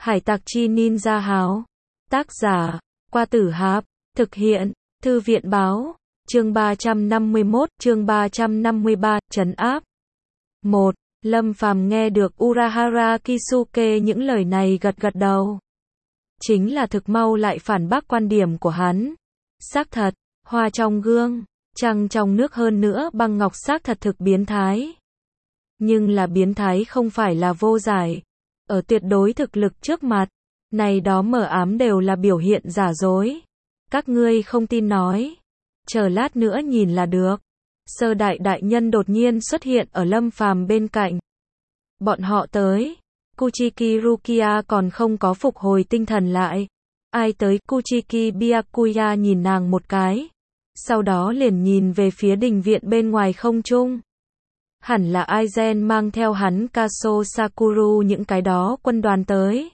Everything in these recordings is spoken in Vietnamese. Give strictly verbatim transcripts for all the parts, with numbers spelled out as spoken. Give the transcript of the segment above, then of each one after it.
Hải tặc chi ninja háo. Tác giả, Qua Tử Hạp. Thực hiện, Thư viện báo. Chương ba trăm năm mươi mốt, chương ba trăm năm mươi ba, trấn áp. một. Lâm Phàm nghe được Urahara Kisuke những lời này gật gật đầu. Chính là thực mau lại phản bác quan điểm của hắn. Xác thật, hoa trong gương, trăng trong nước, hơn nữa băng ngọc xác thật thực biến thái. Nhưng là biến thái không phải là vô giải. Ở tuyệt đối thực lực trước mặt, này đó mờ ám đều là biểu hiện giả dối. Các ngươi không tin nói, chờ lát nữa nhìn là được. Sơ đại đại nhân đột nhiên xuất hiện ở Lâm Phàm bên cạnh. Bọn họ tới, Kuchiki Rukia còn không có phục hồi tinh thần lại. Ai tới? Kuchiki Byakuya nhìn nàng một cái, sau đó liền nhìn về phía đình viện bên ngoài không trung. Hẳn là Aizen mang theo hắn Kaso Sakuru những cái đó quân đoàn tới.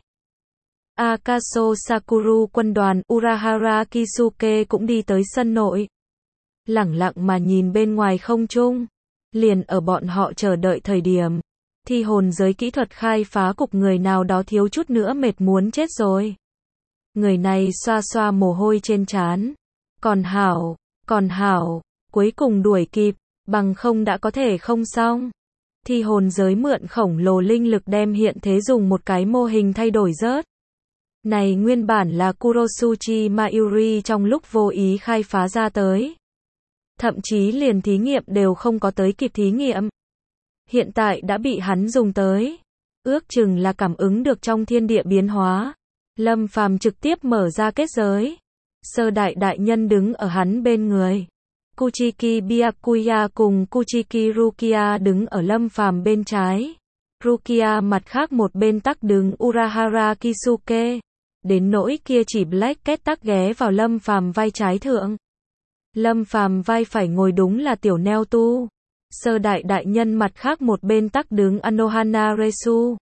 Akaso Sakuru quân đoàn. Urahara Kisuke cũng đi tới sân nội, lẳng lặng mà nhìn bên ngoài không trung. Liền ở bọn họ chờ đợi thời điểm, thi hồn giới kỹ thuật khai phá cục người nào đó thiếu chút nữa mệt muốn chết rồi. Người này xoa xoa mồ hôi trên trán. Còn hảo, còn hảo, cuối cùng đuổi kịp, bằng không đã có thể không xong. Thi hồn giới mượn khổng lồ linh lực đem hiện thế dùng một cái mô hình thay đổi rớt. Này nguyên bản là Kurosuchi Mayuri trong lúc vô ý khai phá ra tới. Thậm chí liền thí nghiệm đều không có tới kịp thí nghiệm. Hiện tại đã bị hắn dùng tới. Ước chừng là cảm ứng được trong thiên địa biến hóa. Lâm Phàm trực tiếp mở ra kết giới. Sơ đại đại nhân đứng ở hắn bên người. Kuchiki Byakuya cùng Kuchiki Rukia đứng ở Lâm Phàm bên trái. Rukia mặt khác một bên tắc đứng Urahara Kisuke. Đến nỗi kia chỉ Black Cat tắc ghé vào Lâm Phàm vai trái thượng. Lâm Phàm vai phải ngồi đúng là tiểu neo tu. Sơ đại đại nhân mặt khác một bên tắc đứng Anohana Resu.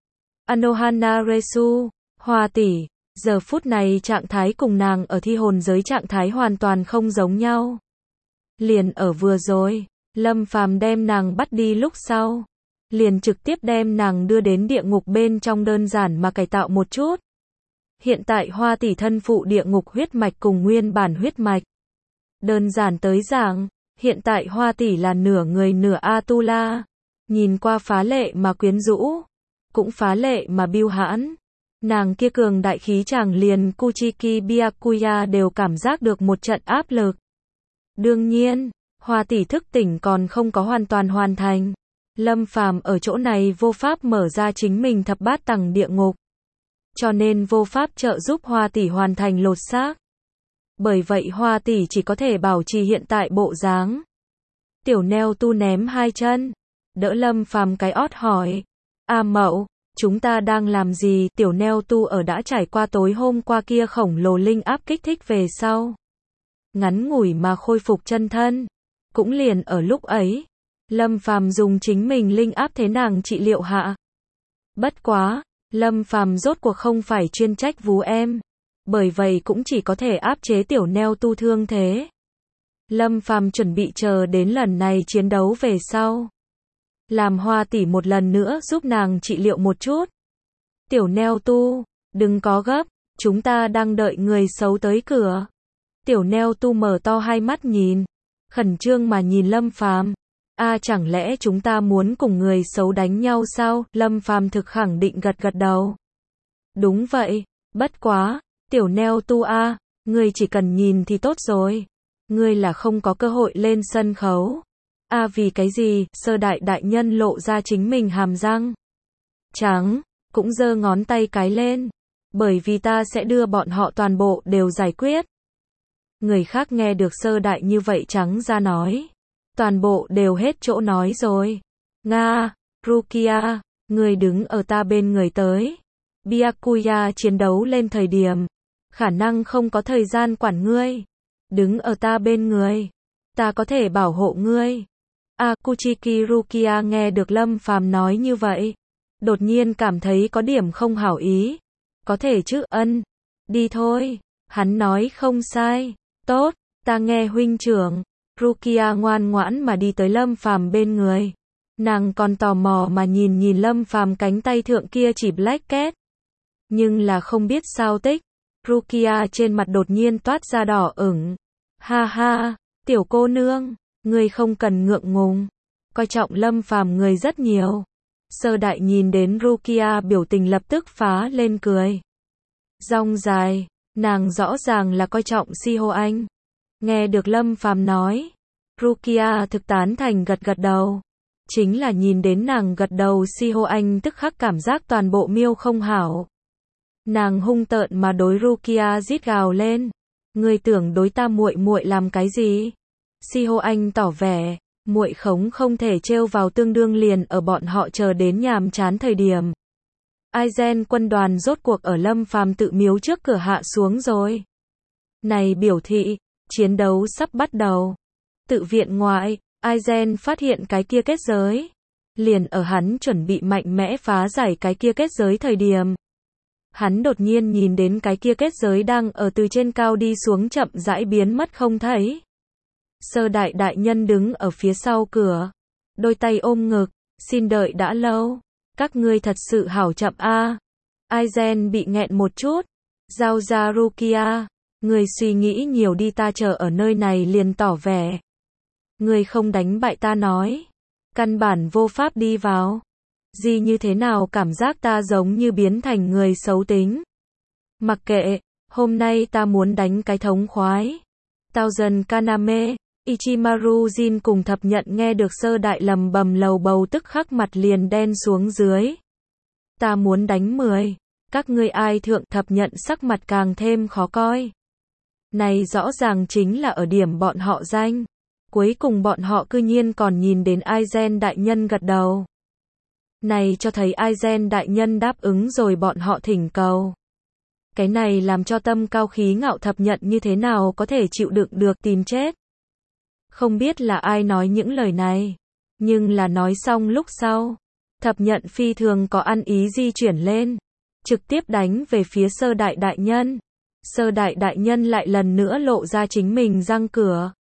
Anohana Resu, Hoa tỷ, giờ phút này trạng thái cùng nàng ở thi hồn giới trạng thái hoàn toàn không giống nhau. Liền ở vừa rồi, Lâm Phàm đem nàng bắt đi lúc sau, liền trực tiếp đem nàng đưa đến địa ngục bên trong đơn giản mà cải tạo một chút. Hiện tại Hoa tỷ thân phụ địa ngục huyết mạch cùng nguyên bản huyết mạch. Đơn giản tới giảng, hiện tại Hoa tỷ là nửa người nửa Atula, nhìn qua phá lệ mà quyến rũ, cũng phá lệ mà biêu hãn. Nàng kia cường đại khí chàng liền Kuchiki Byakuya đều cảm giác được một trận áp lực. Đương nhiên, Hoa tỷ thức tỉnh còn không có hoàn toàn hoàn thành. Lâm Phàm ở chỗ này vô pháp mở ra chính mình thập bát tầng địa ngục, cho nên vô pháp trợ giúp Hoa tỷ hoàn thành lột xác. Bởi vậy Hoa tỷ chỉ có thể bảo trì hiện tại bộ dáng. Tiểu neo tu ném hai chân, đỡ Lâm Phàm cái ót hỏi. A Mậu, chúng ta đang làm gì? Tiểu neo tu ở đã trải qua tối hôm qua kia khổng lồ linh áp kích thích về sau, ngắn ngủi mà khôi phục chân thân. Cũng liền ở lúc ấy, Lâm Phàm dùng chính mình linh áp thế nàng trị liệu hạ. Bất quá, Lâm Phàm rốt cuộc không phải chuyên trách vú em, bởi vậy cũng chỉ có thể áp chế tiểu neo tu thương thế. Lâm Phàm chuẩn bị chờ đến lần này chiến đấu về sau, làm Hoa tỷ một lần nữa giúp nàng trị liệu một chút. Tiểu neo tu, đừng có gấp, chúng ta đang đợi người xấu tới cửa. Tiểu neo tu mở to hai mắt nhìn, khẩn trương mà nhìn Lâm Phàm. A chẳng lẽ chúng ta muốn cùng người xấu đánh nhau sao? Lâm Phàm thực khẳng định gật gật đầu. Đúng vậy, bất quá, tiểu neo tu a, ngươi chỉ cần nhìn thì tốt rồi. Ngươi là không có cơ hội lên sân khấu. A vì cái gì? Sơ đại đại nhân lộ ra chính mình hàm răng trắng, cũng giơ ngón tay cái lên. Bởi vì ta sẽ đưa bọn họ toàn bộ đều giải quyết. Người khác nghe được sơ đại như vậy trắng ra nói, toàn bộ đều hết chỗ nói rồi. Nga, Rukia, người đứng ở ta bên người tới. Byakuya chiến đấu lên thời điểm, khả năng không có thời gian quản ngươi. Đứng ở ta bên người, ta có thể bảo hộ ngươi. A Kuchiki Rukia nghe được Lâm Phàm nói như vậy, đột nhiên cảm thấy có điểm không hảo ý. Có thể chứ? Ân, đi thôi. Hắn nói không sai. Tốt, ta nghe huynh trưởng. Rukia ngoan ngoãn mà đi tới Lâm Phàm bên người. Nàng còn tò mò mà nhìn nhìn Lâm Phàm cánh tay thượng kia chỉ Black Cat. Nhưng là không biết sao tích, Rukia trên mặt đột nhiên toát ra đỏ ửng. Ha ha, tiểu cô nương, ngươi không cần ngượng ngùng, coi trọng Lâm Phàm người rất nhiều. Sơ đại nhìn đến Rukia biểu tình lập tức phá lên cười. Rong dài, nàng rõ ràng là coi trọng Siho Anh. Nghe được Lâm Phàm nói, Rukia thực tán thành gật gật đầu. Chính là nhìn đến nàng gật đầu, Siho Anh tức khắc cảm giác toàn bộ miêu không hảo. Nàng hung tợn mà đối Rukia rít gào lên. Ngươi tưởng đối ta muội muội làm cái gì? Siho Anh tỏ vẻ, muội khống không thể trêu vào, tương đương liền ở bọn họ chờ đến nhàm chán thời điểm. Aizen quân đoàn rốt cuộc ở Lâm Phàm tự miếu trước cửa hạ xuống rồi. Này biểu thị, chiến đấu sắp bắt đầu. Tự viện ngoại, Aizen phát hiện cái kia kết giới. Liền ở hắn chuẩn bị mạnh mẽ phá giải cái kia kết giới thời điểm. Hắn đột nhiên nhìn đến cái kia kết giới đang ở từ trên cao đi xuống, chậm rãi biến mất không thấy. Sơ đại đại nhân đứng ở phía sau cửa, đôi tay ôm ngực, xin đợi đã lâu. Các ngươi thật sự hảo chậm a. Aizen bị nghẹn một chút. Giao ra Rukia, ngươi suy nghĩ nhiều đi, ta chờ ở nơi này liền tỏ vẻ. Ngươi không đánh bại ta nói, căn bản vô pháp đi vào. Gì như thế nào cảm giác ta giống như biến thành người xấu tính. Mặc kệ, hôm nay ta muốn đánh cái thống khoái. Thousand Kaname, Ichimaru Jin cùng thập nhận nghe được sơ đại lầm bầm lầu bầu tức khắc mặt liền đen xuống dưới. Ta muốn đánh mười. Các ngươi ai thượng? Thập nhận sắc mặt càng thêm khó coi. Này rõ ràng chính là ở điểm bọn họ danh. Cuối cùng bọn họ cư nhiên còn nhìn đến Aizen đại nhân gật đầu. Này cho thấy Aizen đại nhân đáp ứng rồi bọn họ thỉnh cầu. Cái này làm cho tâm cao khí ngạo thập nhận như thế nào có thể chịu đựng được tìm chết. Không biết là ai nói những lời này, nhưng là nói xong lúc sau, thập nhận phi thường có ăn ý di chuyển lên, trực tiếp đánh về phía sơ đại đại nhân. Sơ đại đại nhân lại lần nữa lộ ra chính mình răng cửa.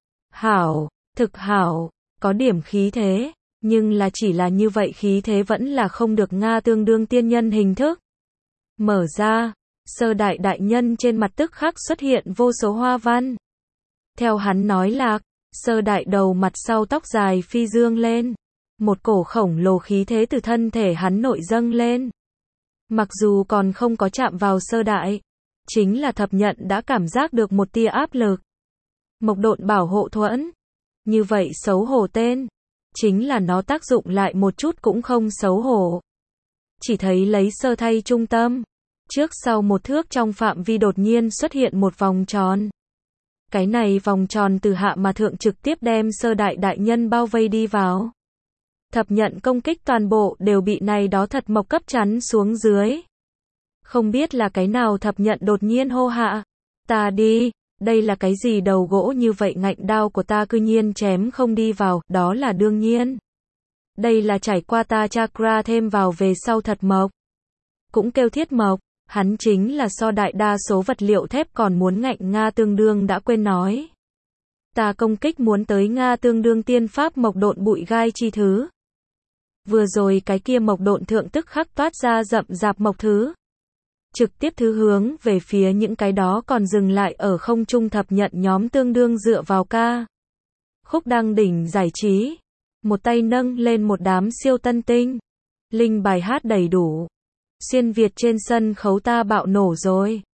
Hảo, thực hảo, có điểm khí thế, nhưng là chỉ là như vậy khí thế vẫn là không được Nga, tương đương tiên nhân hình thức. Mở ra, sơ đại đại nhân trên mặt tức khắc xuất hiện vô số hoa văn. Theo hắn nói lạc, sơ đại đầu mặt sau tóc dài phi dương lên. Một cổ khổng lồ khí thế từ thân thể hắn nội dâng lên. Mặc dù còn không có chạm vào sơ đại, chính là thập nhận đã cảm giác được một tia áp lực. Mộc độn bảo hộ thuẫn. Như vậy xấu hổ tên. Chính là nó tác dụng lại một chút cũng không xấu hổ. Chỉ thấy lấy sơ thay trung tâm. Trước sau một thước trong phạm vi đột nhiên xuất hiện một vòng tròn. Cái này vòng tròn từ hạ mà thượng trực tiếp đem sơ đại đại nhân bao vây đi vào. Thập nhận công kích toàn bộ đều bị này đó thật mộc cấp chắn xuống dưới. Không biết là cái nào thập nhận đột nhiên hô hạ. Ta đi, đây là cái gì đầu gỗ như vậy, ngạnh đao của ta cư nhiên chém không đi vào, đó là đương nhiên. Đây là trải qua ta chakra thêm vào về sau thật mộc. Cũng kêu thiết mộc, hắn chính là so đại đa số vật liệu thép còn muốn ngạnh Nga, tương đương đã quên nói. Ta công kích muốn tới Nga tương đương tiên pháp mộc độn bụi gai chi thứ. Vừa rồi cái kia mộc độn thượng tức khắc toát ra rậm rạp mộc thứ. Trực tiếp thứ hướng về phía những cái đó còn dừng lại ở không trung thập nhận nhóm, tương đương dựa vào ca. Khúc đăng đỉnh giải trí. Một tay nâng lên một đám siêu tân tinh. Linh bài hát đầy đủ. Xuyên Việt trên sân khấu ta bạo nổ rồi.